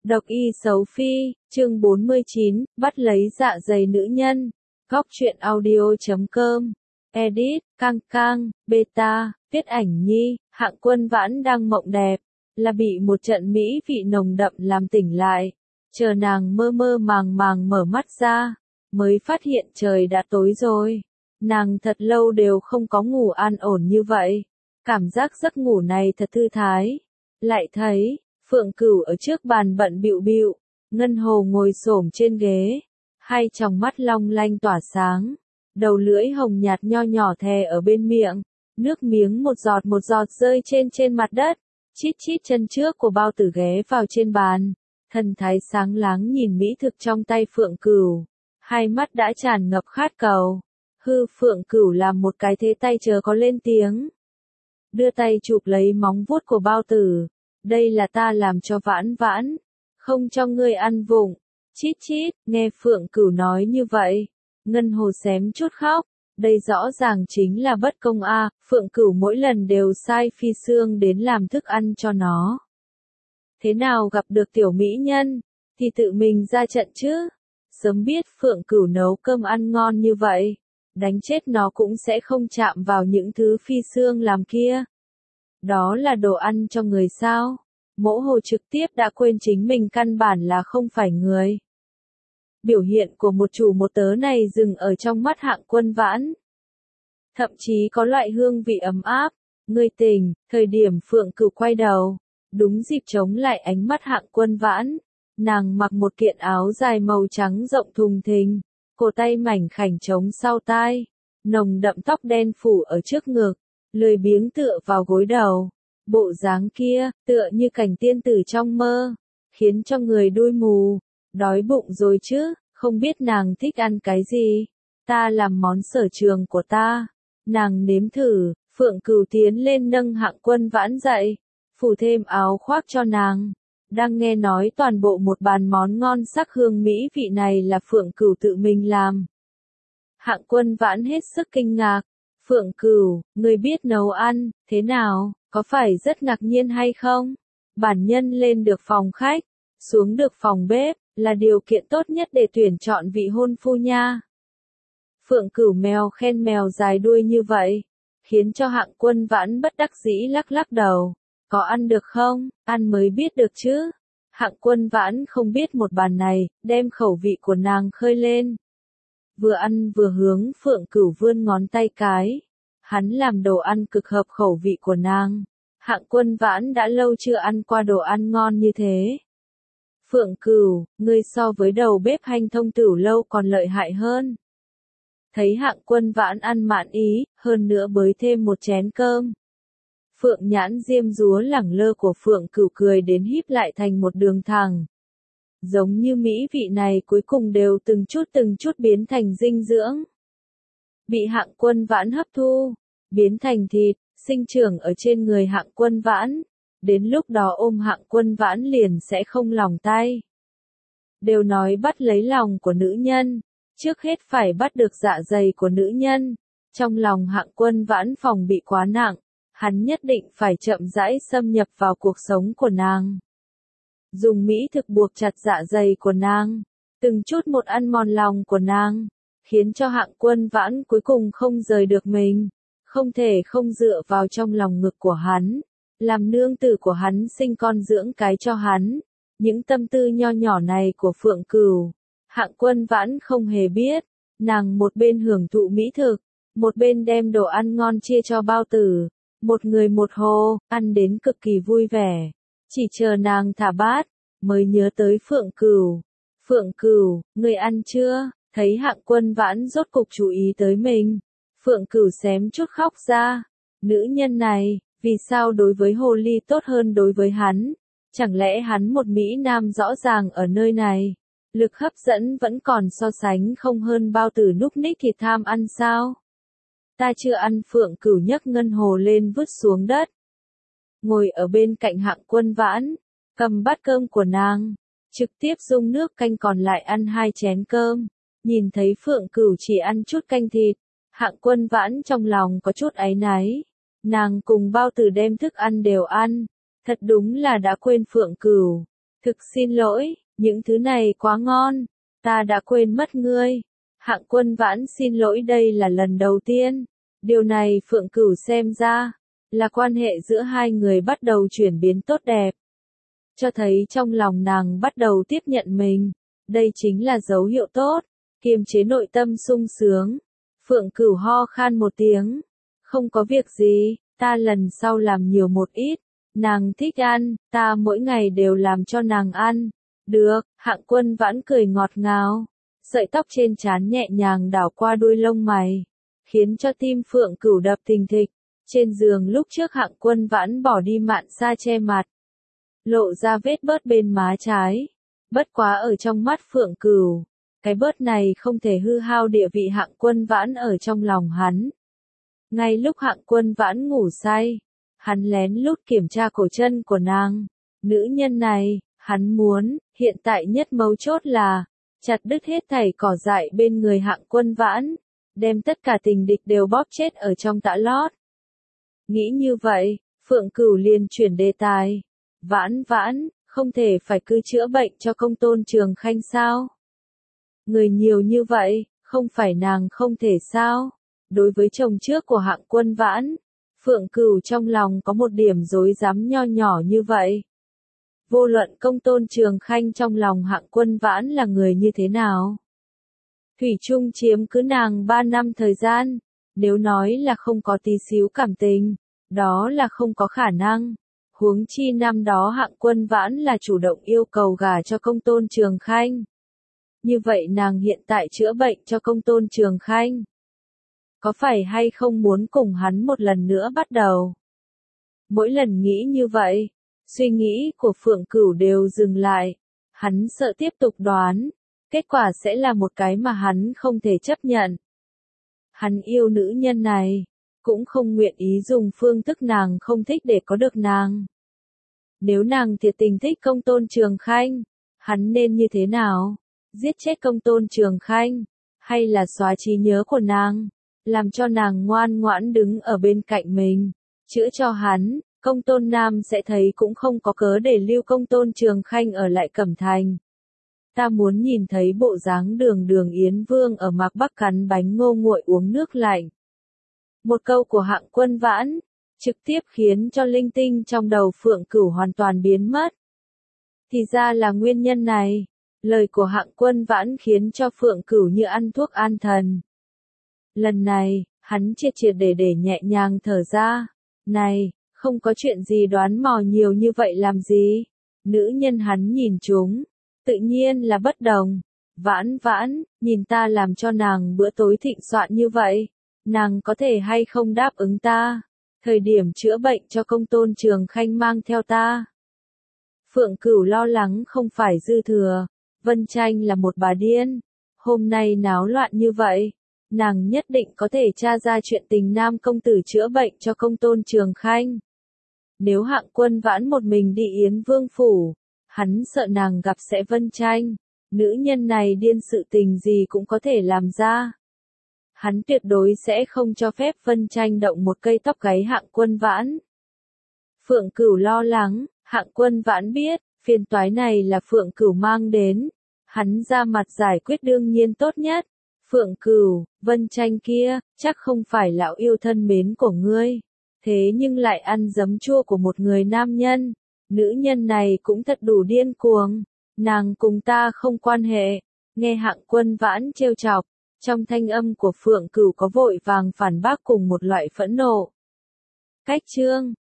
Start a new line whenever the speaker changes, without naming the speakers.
Độc y xấu phi, chương 49, bắt lấy dạ dày nữ nhân. Góc truyện audio.com. Edit, cang cang, beta, viết ảnh nhi, Hạng Quân Vãn đang mộng đẹp, là bị một trận mỹ vị nồng đậm làm tỉnh lại. Chờ nàng mơ mơ màng màng mở mắt ra, mới phát hiện trời đã tối rồi. Nàng thật lâu đều không có ngủ an ổn như vậy. Cảm giác giấc ngủ này thật thư thái. Lại thấy Phượng Cửu ở trước bàn bận bịu bịu, Ngân Hồ ngồi xổm trên ghế, hai tròng mắt long lanh tỏa sáng, đầu lưỡi hồng nhạt nho nhỏ thè ở bên miệng, nước miếng một giọt rơi trên mặt đất, chít chít chân trước của bao tử ghé vào trên bàn, thần thái sáng láng nhìn mỹ thực trong tay Phượng Cửu, hai mắt đã tràn ngập khát cầu. Phượng Cửu làm một cái thế tay chờ có lên tiếng. Đưa tay chụp lấy móng vuốt của bao tử. Đây là ta làm cho Vãn Vãn, không cho ngươi ăn vụng. Chít chít, nghe Phượng Cửu nói như vậy, Ngân Hồ xém chút khóc. Đây rõ ràng chính là bất công a. Phượng Cửu mỗi lần đều sai Phi Xương đến làm thức ăn cho nó. Thế nào gặp được tiểu mỹ nhân, thì tự mình ra trận chứ. Sớm biết Phượng Cửu nấu cơm ăn ngon như vậy, đánh chết nó cũng sẽ không chạm vào những thứ Phi Xương làm kia. Đó là đồ ăn cho người sao? Mỗ Hồ trực tiếp đã quên chính mình căn bản là không phải người. Biểu hiện của một chủ một tớ này dừng ở trong mắt Hạng Quân Vãn. Thậm chí có loại hương vị ấm áp, người tình, thời điểm Phượng Cửu quay đầu, đúng dịp chống lại ánh mắt Hạng Quân Vãn. Nàng mặc một kiện áo dài màu trắng rộng thùng thình, cổ tay mảnh khảnh trống sau tai, nồng đậm tóc đen phủ ở trước ngực, lười biếng tựa vào gối đầu. Bộ dáng kia, tựa như cảnh tiên tử trong mơ, khiến cho người đuôi mù. Đói bụng rồi chứ, không biết nàng thích ăn cái gì? Ta làm món sở trường của ta. Nàng nếm thử. Phượng Cửu tiến lên nâng Hạng Quân Vãn dậy, phủ thêm áo khoác cho nàng. Đang nghe nói toàn bộ một bàn món ngon sắc hương mỹ vị này là Phượng Cửu tự mình làm. Hạng Quân Vãn hết sức kinh ngạc. Phượng Cửu, ngươi biết nấu ăn, thế nào, có phải rất ngạc nhiên hay không? Bản nhân lên được phòng khách, xuống được phòng bếp, là điều kiện tốt nhất để tuyển chọn vị hôn phu nha. Phượng Cửu mèo khen mèo dài đuôi như vậy, khiến cho Hạng Quân Vãn bất đắc dĩ lắc lắc đầu. Có ăn được không? Ăn mới biết được chứ. Hạng Quân Vãn không biết một bàn này, đem khẩu vị của nàng khơi lên. Vừa ăn vừa hướng Phượng Cửu vươn ngón tay cái. Hắn làm đồ ăn cực hợp khẩu vị của nàng. Hạng Quân Vãn đã lâu chưa ăn qua đồ ăn ngon như thế. Phượng Cửu, ngươi so với đầu bếp Hanh Thông Tửu Lâu còn lợi hại hơn. Thấy Hạng Quân Vãn ăn mãn ý, hơn nữa bới thêm một chén cơm. Phượng nhãn diêm dúa lẳng lơ của Phượng Cửu cười đến híp lại thành một đường thẳng. Giống như mỹ vị này cuối cùng đều từng chút biến thành dinh dưỡng. Bị Hạng Quân Vãn hấp thu, biến thành thịt, sinh trưởng ở trên người Hạng Quân Vãn. Đến lúc đó ôm Hạng Quân Vãn liền sẽ không lòng tay. Đều nói bắt lấy lòng của nữ nhân, trước hết phải bắt được dạ dày của nữ nhân. Trong lòng Hạng Quân Vãn phòng bị quá nặng, hắn nhất định phải chậm rãi xâm nhập vào cuộc sống của nàng. Dùng mỹ thực buộc chặt dạ dày của nàng, từng chút một ăn mòn lòng của nàng, khiến cho Hạng Quân Vãn cuối cùng không rời được mình, không thể không dựa vào trong lòng ngực của hắn, làm nương tử của hắn sinh con dưỡng cái cho hắn. Những tâm tư nho nhỏ này của Phượng Cửu, Hạng Quân Vãn không hề biết, nàng một bên hưởng thụ mỹ thực, một bên đem đồ ăn ngon chia cho bao tử, một người một hồ, ăn đến cực kỳ vui vẻ. Chỉ chờ nàng thả bát, mới nhớ tới Phượng Cửu. Phượng Cửu, ngươi ăn chưa? Thấy Hạng Quân Vãn rốt cục chú ý tới mình. Phượng Cửu xém chút khóc ra. Nữ nhân này, vì sao đối với hồ ly tốt hơn đối với hắn? Chẳng lẽ hắn một Mỹ Nam rõ ràng ở nơi này? Lực hấp dẫn vẫn còn so sánh không hơn bao tử núc ních thì tham ăn sao? Ta chưa ăn. Phượng Cửu nhấc Ngân Hồ lên vứt xuống đất. Ngồi ở bên cạnh Hạng Quân Vãn, cầm bát cơm của nàng, trực tiếp dung nước canh còn lại ăn 2 chén cơm. Nhìn thấy Phượng Cửu chỉ ăn chút canh thịt, Hạng Quân Vãn trong lòng có chút áy náy. Nàng cùng bao tử đem thức ăn đều ăn, thật đúng là đã quên Phượng Cửu. Thực xin lỗi, những thứ này quá ngon, ta đã quên mất ngươi. Hạng Quân Vãn xin lỗi, đây là lần đầu tiên. Điều này Phượng Cửu xem ra là quan hệ giữa hai người bắt đầu chuyển biến tốt đẹp. Cho thấy trong lòng nàng bắt đầu tiếp nhận mình. Đây chính là dấu hiệu tốt, kiềm chế nội tâm sung sướng. Phượng Cửu ho khan một tiếng. Không có việc gì, ta lần sau làm nhiều một ít. Nàng thích ăn, ta mỗi ngày đều làm cho nàng ăn. Được, Hạng Quân Vãn cười ngọt ngào. Sợi tóc trên trán nhẹ nhàng đảo qua đuôi lông mày, khiến cho tim Phượng Cửu đập thình thịch. Trên giường lúc trước Hạng Quân Vãn bỏ đi mạn sa che mặt, lộ ra vết bớt bên má trái. Bất quá ở trong mắt Phượng Cửu, cái bớt này không thể hư hao địa vị Hạng Quân Vãn ở trong lòng hắn. Ngay lúc Hạng Quân Vãn ngủ say, hắn lén lút kiểm tra cổ chân của nàng. Nữ nhân này, hắn muốn, hiện tại nhất mấu chốt là chặt đứt hết thảy cỏ dại bên người Hạng Quân Vãn, đem tất cả tình địch đều bóp chết ở trong tã lót. Nghĩ như vậy, Phượng Cửu liền chuyển đề tài. Vãn Vãn, không thể phải cứ chữa bệnh cho Công Tôn Trường Khanh sao? Người nhiều như vậy, không phải nàng không thể sao? Đối với chồng trước của Hạng Quân Vãn, Phượng Cửu trong lòng có một điểm rối rắm nho nhỏ như vậy. Vô luận Công Tôn Trường Khanh trong lòng Hạng Quân Vãn là người như thế nào, thủy chung chiếm cứ nàng 3 năm thời gian. Nếu nói là không có tí xíu cảm tình, đó là không có khả năng. Huống chi năm đó Hạng Quân Vãn là chủ động yêu cầu gả cho Công Tôn Trường Khanh. Như vậy nàng hiện tại chữa bệnh cho Công Tôn Trường Khanh, có phải hay không muốn cùng hắn một lần nữa bắt đầu? Mỗi lần nghĩ như vậy, suy nghĩ của Phượng Cửu đều dừng lại. Hắn sợ tiếp tục đoán, kết quả sẽ là một cái mà hắn không thể chấp nhận. Hắn yêu nữ nhân này, cũng không nguyện ý dùng phương thức nàng không thích để có được nàng. Nếu nàng thiệt tình thích Công Tôn Trường Khanh, hắn nên như thế nào? Giết chết Công Tôn Trường Khanh, hay là xóa trí nhớ của nàng, làm cho nàng ngoan ngoãn đứng ở bên cạnh mình, chữa cho hắn? Công Tôn Nam sẽ thấy cũng không có cớ để lưu Công Tôn Trường Khanh ở lại Cẩm Thành. Ta muốn nhìn thấy bộ dáng Đường Đường Yến Vương ở Mạc Bắc cắn bánh ngô nguội uống nước lạnh. Một câu của Hạng Quân Vãn, trực tiếp khiến cho linh tinh trong đầu Phượng Cửu hoàn toàn biến mất. Thì ra là nguyên nhân này, lời của Hạng Quân Vãn khiến cho Phượng Cửu như ăn thuốc an thần. Lần này, hắn triệt triệt để nhẹ nhàng thở ra. Này, không có chuyện gì đoán mò nhiều như vậy làm gì? Nữ nhân hắn nhìn chúng, tự nhiên là bất đồng. Vãn Vãn, nhìn ta làm cho nàng bữa tối thịnh soạn như vậy, nàng có thể hay không đáp ứng ta? Thời điểm chữa bệnh cho Công Tôn Trường Khanh mang theo ta. Phượng Cửu lo lắng không phải dư thừa, Vân Tranh là một bà điên. Hôm nay náo loạn như vậy, nàng nhất định có thể tra ra chuyện tình Nam công tử chữa bệnh cho Công Tôn Trường Khanh. Nếu Hạng Quân Vãn một mình đi Yến Vương phủ, hắn sợ nàng gặp sẽ Vân Tranh. Nữ nhân này điên, sự tình gì cũng có thể làm ra. Hắn tuyệt đối sẽ không cho phép Vân Tranh động một cây tóc gáy Hạng Quân Vãn. Phượng Cửu lo lắng, Hạng Quân Vãn biết, phiền toái này là Phượng Cửu mang đến. Hắn ra mặt giải quyết đương nhiên tốt nhất. Phượng Cửu, Vân Tranh kia, chắc không phải lão yêu thân mến của ngươi. Thế nhưng lại ăn giấm chua của một người nam nhân. Nữ nhân này cũng thật đủ điên cuồng. Nàng cùng ta không quan hệ. Nghe Hạng Quân Vãn trêu chọc, trong thanh âm của Phượng Cửu có vội vàng phản bác cùng một loại phẫn nộ. Cách chương